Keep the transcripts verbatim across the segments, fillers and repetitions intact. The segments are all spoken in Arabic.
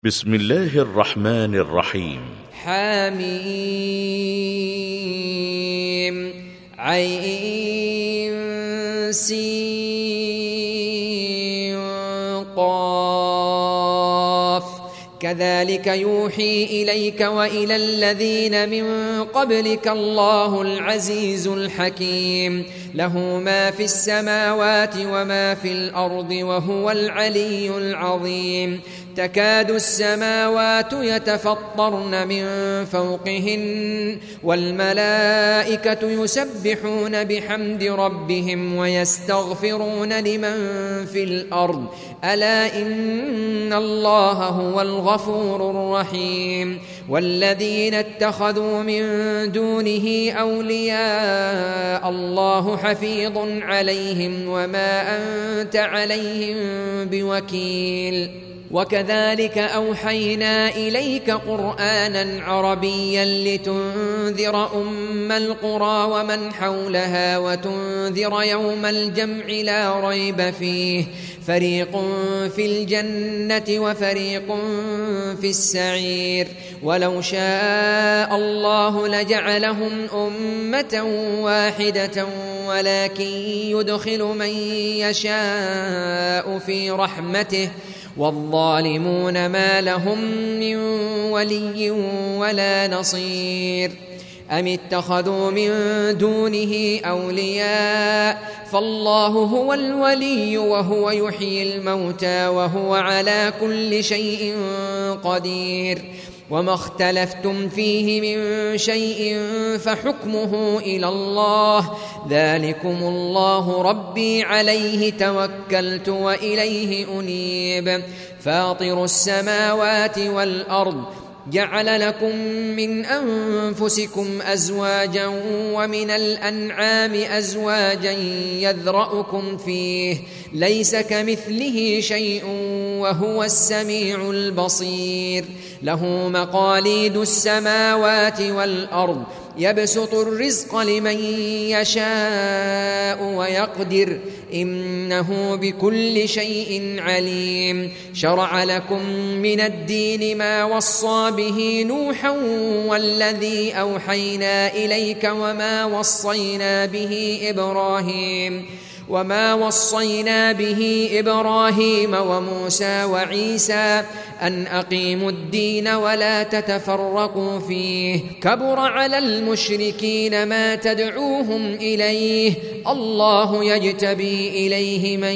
بسم الله الرحمن الرحيم. حميم عين سين قاف كذلك يوحي إليك وإلى الذين من قبلك الله العزيز الحكيم له ما في السماوات وما في الأرض وهو العلي العظيم تكاد السماوات يتفطرن من فوقهن والملائكة يسبحون بحمد ربهم ويستغفرون لمن في الأرض ألا إن الله هو الغفور الرحيم والذين اتخذوا من دونه أولياء الله حفيظ عليهم وما أنت عليهم بوكيل وكذلك أوحينا إليك قرآنا عربيا لتنذر أم القرى ومن حولها وتنذر يوم الجمع لا ريب فيه فريق في الجنة وفريق في السعير ولو شاء الله لجعلهم أمة واحدة ولكن يدخل من يشاء في رحمته والظالمون ما لهم من ولي ولا نصير أم اتخذوا من دونه أولياء فالله هو الولي وهو يحيي الموتى وهو على كل شيء قدير وما اختلفتم فيه من شيء فحكمه إلى الله ذلكم الله ربي عليه توكلت وإليه أنيب فاطر السماوات والأرض جعل لكم من أنفسكم أزواجا ومن الأنعام أزواجا يذرأكم فيه ليس كمثله شيء وهو السميع البصير له مقاليد السماوات والأرض يبسط الرزق لمن يشاء ويقدر إنه بكل شيء عليم شرع لكم من الدين ما وصى به نوحا والذي أوحينا إليك وما وصينا به إبراهيم وما وصينا به إبراهيم وموسى وعيسى أن أقيموا الدين ولا تتفرقوا فيه كبر على المشركين ما تدعوهم إليه الله يجتبي إليه من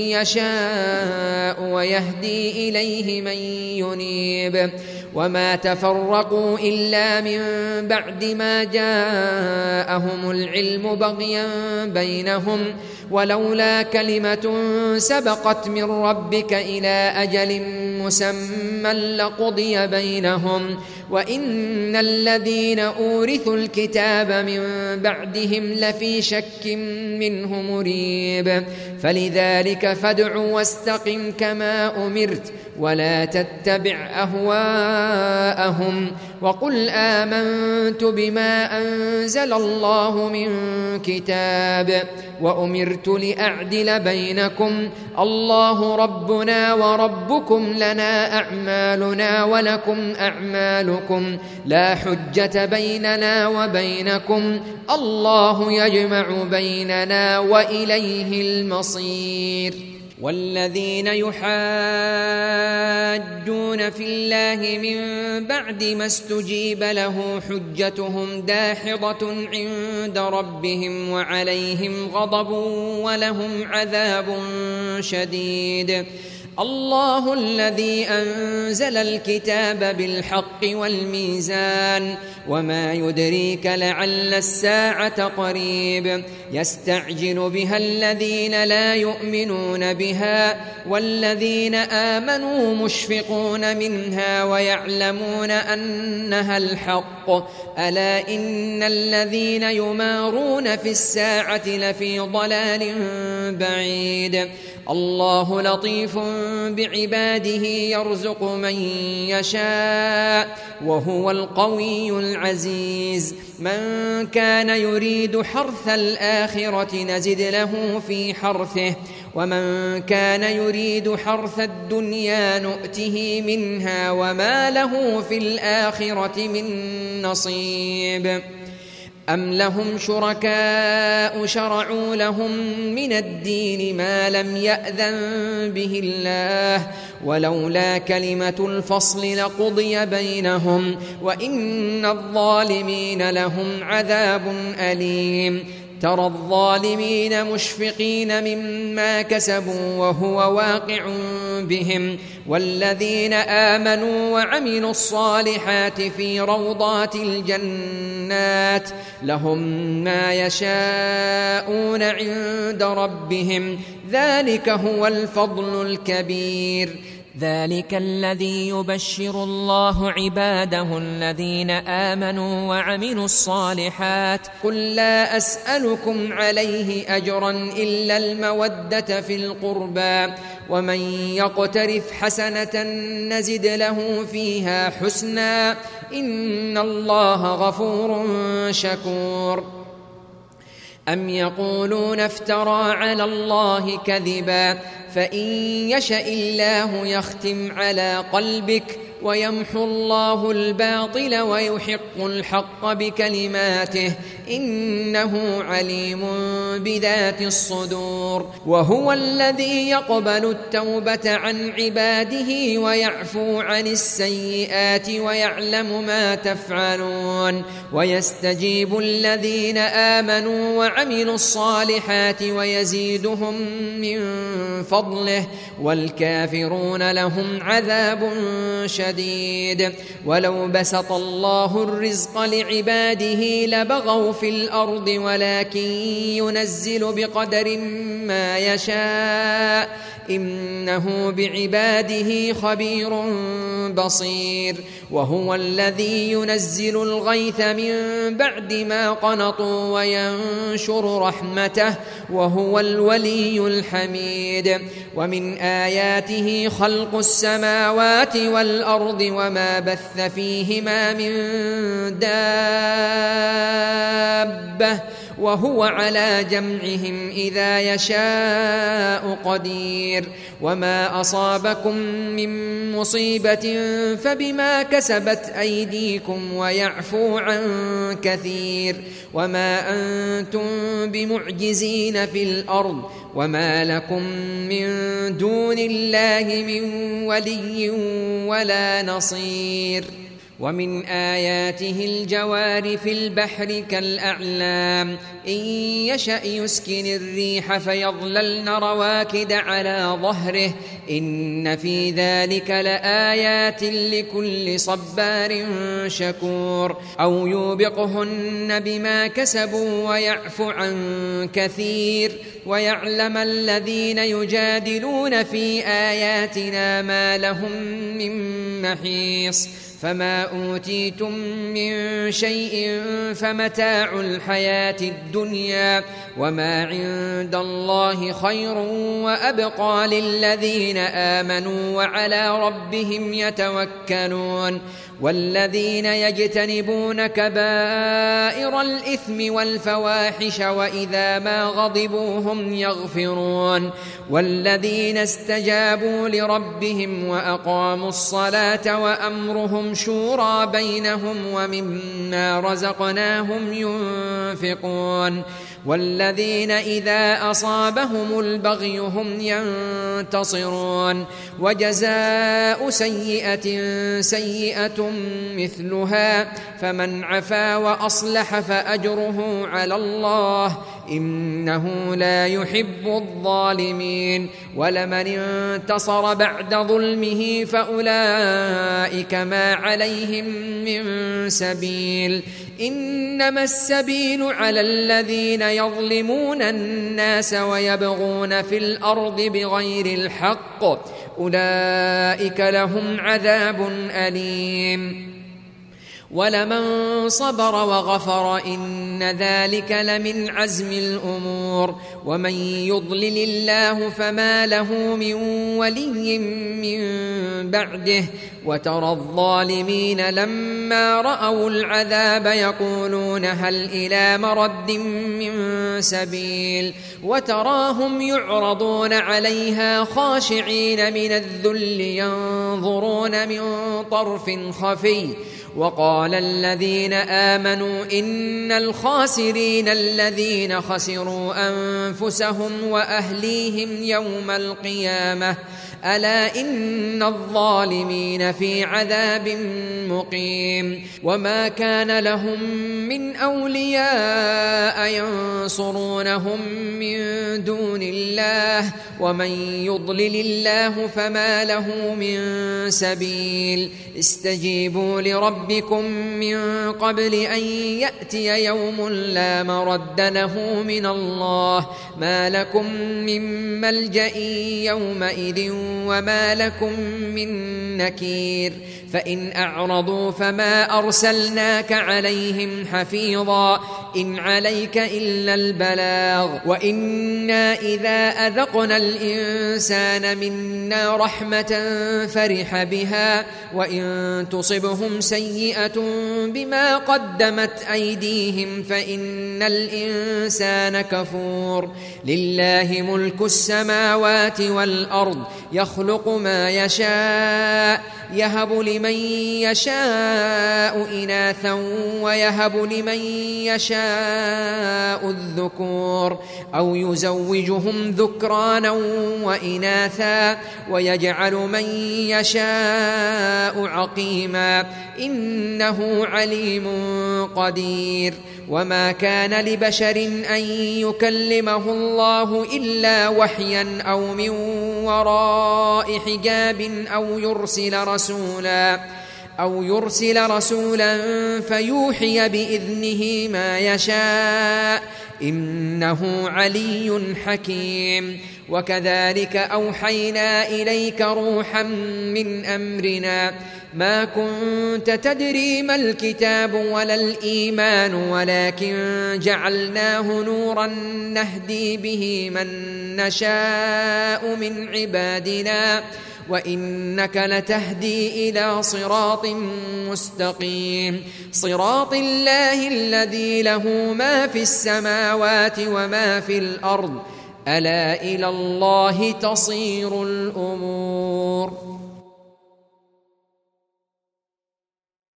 يشاء ويهدي إليه من ينيب وما تفرقوا إلا من بعد ما جاءهم العلم بغيا بينهم ولولا كلمة سبقت من ربك إلى أجل مسمى لقضي بينهم وإن الذين أورثوا الكتاب من بعدهم لفي شك منه مريب فلذلك فادع واستقم كما أمرت ولا تتبع أهواءهم وقل آمنت بما أنزل الله من كتاب وأمرت لأعدل بينكم الله ربنا وربكم لنا أعمالنا ولكم أعمالكم لا حجة بيننا وبينكم الله يجمع بيننا وإليه المصير والذين يحاجون في الله من بعد ما استجيب له حجتهم داحضة عند ربهم وعليهم غضب ولهم عذاب شديد الله الذي أنزل الكتاب بالحق والميزان وما يدريك لعل الساعة قريب يستعجل بها الذين لا يؤمنون بها والذين آمنوا مشفقون منها ويعلمون أنها الحق ألا إن الذين يمارون في الساعة لفي ضلال بعيد الله لطيف بعباده يرزق من يشاء وهو القوي العزيز من كان يريد حرث الآخرة الآخرة نزد له في حرثه ومن كان يريد حرث الدنيا نؤته منها وما له في الآخرة من نصيب أم لهم شركاء شرعوا لهم من الدين ما لم يأذن به الله ولولا كلمة الفصل لقضي بينهم وإن الظالمين لهم عذاب أليم ترى الظالمين مشفقين مما كسبوا وهو واقع بهم والذين آمنوا وعملوا الصالحات في روضات الجنات لهم ما يشاءون عند ربهم ذلك هو الفضل الكبير ذلك الذي يبشر الله عباده الذين آمنوا وعملوا الصالحات قل لا أسألكم عليه أجرا إلا المودة في القربى ومن يقترف حسنة نزد له فيها حسنا إن الله غفور شكور أم يقولون افترى على الله كذبا فإن يشأ الله يختم على قلبك ويمحو الله الباطل ويحق الحق بكلماته إنه عليم بذات الصدور وهو الذي يقبل التوبة عن عباده ويعفو عن السيئات ويعلم ما تفعلون ويستجيب الذين آمنوا وعملوا الصالحات ويزيدهم من فضله والكافرون لهم عذاب شديد ولو بسط الله الرزق لعباده لبغوا في الأرض ولكن ينزل بقدر ما يشاء إنه بعباده خبير بصير وهو الذي ينزل الغيث من بعد ما قنطوا وينشر رحمته وهو الولي الحميد ومن آياته خلق السماوات والأرض وما بث فيهما من دابة وهو على جمعهم إذا يشاء قدير وما أصابكم من مصيبة فبما كسبت أيديكم ويعفو عن كثير وما أنتم بمعجزين في الأرض وما لكم من دون الله من ولي ولا نصير ومن آياته الجوار في البحر كالأعلام إن يشأ يسكن الريح فيظللن رواكد على ظهره إن في ذلك لآيات لكل صبار شكور أو يوبقهن بما كسبوا ويعفو عن كثير ويعلم الذين يجادلون في آياتنا ما لهم من محيص فما أوتيتم من شيء فمتاع الحياة الدنيا وما عند الله خير وأبقى للذين آمنوا وعلى ربهم يتوكلون والذين يجتنبون كبائر الإثم والفواحش وإذا ما غضبوا هم يغفرون والذين استجابوا لربهم وأقاموا الصلاة وأمرهم شورى بينهم ومما رزقناهم ينفقون والذين إذا أصابهم البغي هم ينتصرون وجزاء سيئة سيئة مثلها فمن عفا وأصلح فأجره على الله إنه لا يحب الظالمين ولمن انتصر بعد ظلمه فأولئك ما عليهم من سبيل إنما السبيل على الذين يظلمون الناس ويبغون في الأرض بغير الحق أولئك لهم عذاب أليم ولمن صبر وغفر إن ذلك لمن عزم الأمور ومن يضلل الله فما له من ولي من بعده وترى الظالمين لما رأوا العذاب يقولون هل إلى مرد من سبيل وتراهم يعرضون عليها خاشعين من الذل ينظرون من طرف خفي وقال الذين آمنوا إن الخاسرين الذين خسروا أنفسهم وأهليهم يوم القيامة ألا إن الظالمين في عذاب مقيم وما كان لهم من أولياء ينصرونهم من دون الله ومن يضلل الله فما له من سبيل استجيبوا لربكم من قبل أن يأتي يوم لا مرد له من الله ما لكم من ملجأ يومئذ وما لكم من نكير فإن أعرضوا فما أرسلناك عليهم حفيظا إن عليك إلا البلاغ وإنا إذا أذقنا الإنسان منا رحمة فرح بها وإن تصبهم سيئة بما قدمت أيديهم فإن الإنسان كفور لله ملك السماوات والأرض يخلق ما يشاء يهب لمن يشاء إناثا ويهب لمن يشاء الذكور أو يزوجهم ذكرانا وإناثا ويجعل من يشاء عقيما إنه عليم قدير وما كان لبشر أن يكلمه الله إلا وحيا أو من وراء حجاب أو يرسل رسولا أو يرسل رسولا فيوحي بإذنه ما يشاء إنه علي حكيم وكذلك أوحينا إليك روحا من أمرنا ما كنت تدري ما الكتاب ولا الإيمان ولكن جعلناه نورا نهدي به من نشاء من عبادنا وإنك لتهدي إلى صراط مستقيم صراط الله الذي له ما في السماوات وما في الأرض ألا إلى الله تصير الأمور